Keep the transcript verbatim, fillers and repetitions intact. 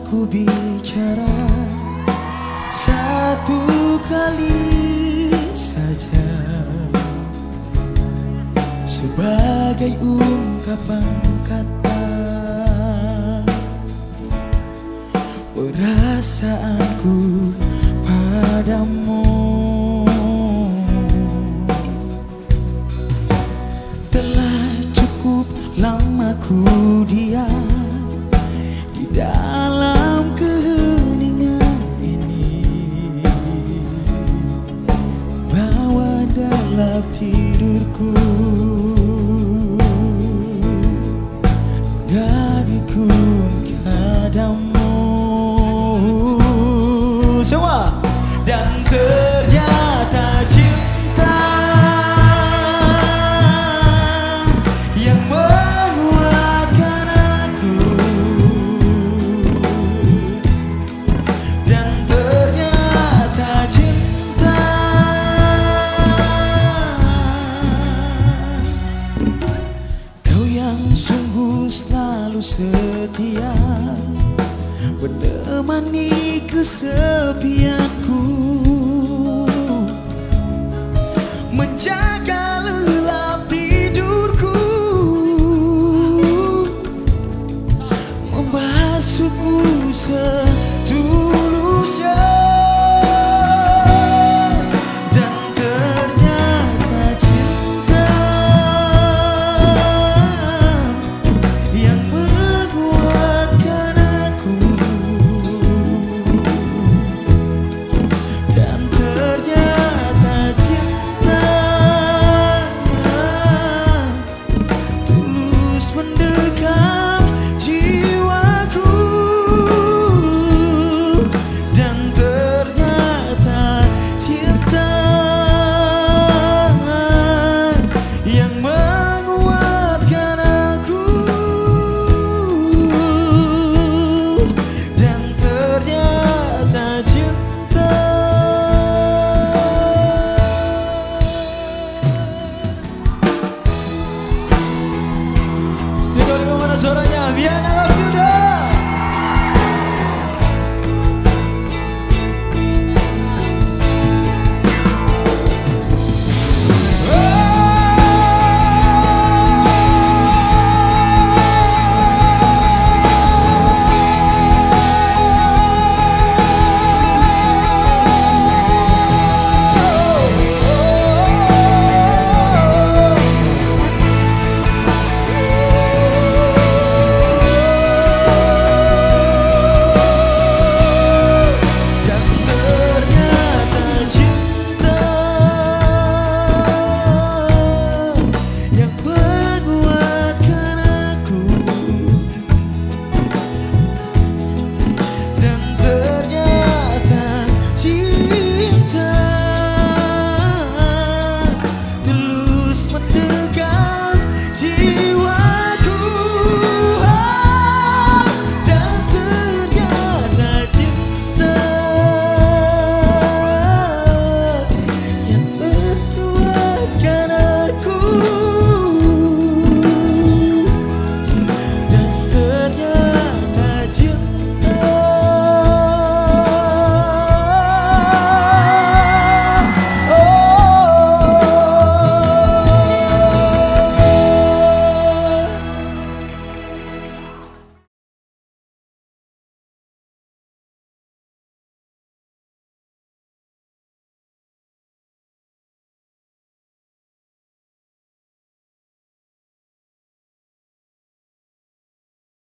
ku bicara satu kali saja sebagai ungkapan kata perasaanku padamu. Telah cukup lama ku diam di dalam keheningan ini, bawa dalam tidurku dariku padamu semua. Dan ternyata cinta yang menguatkan aku, dan ternyata cinta kau yang sungguh selalu setia menemani kesepianku, menjaga lelap tidurku, membasuhku setulusnya. Dan ternyata cinta yang menguatkan aku, dan ternyata cinta tulus mendekam jiwaku, dan ternyata cinta yang menguatkan aku, dan ternyata cinta. Studio di mana suaranya? Biar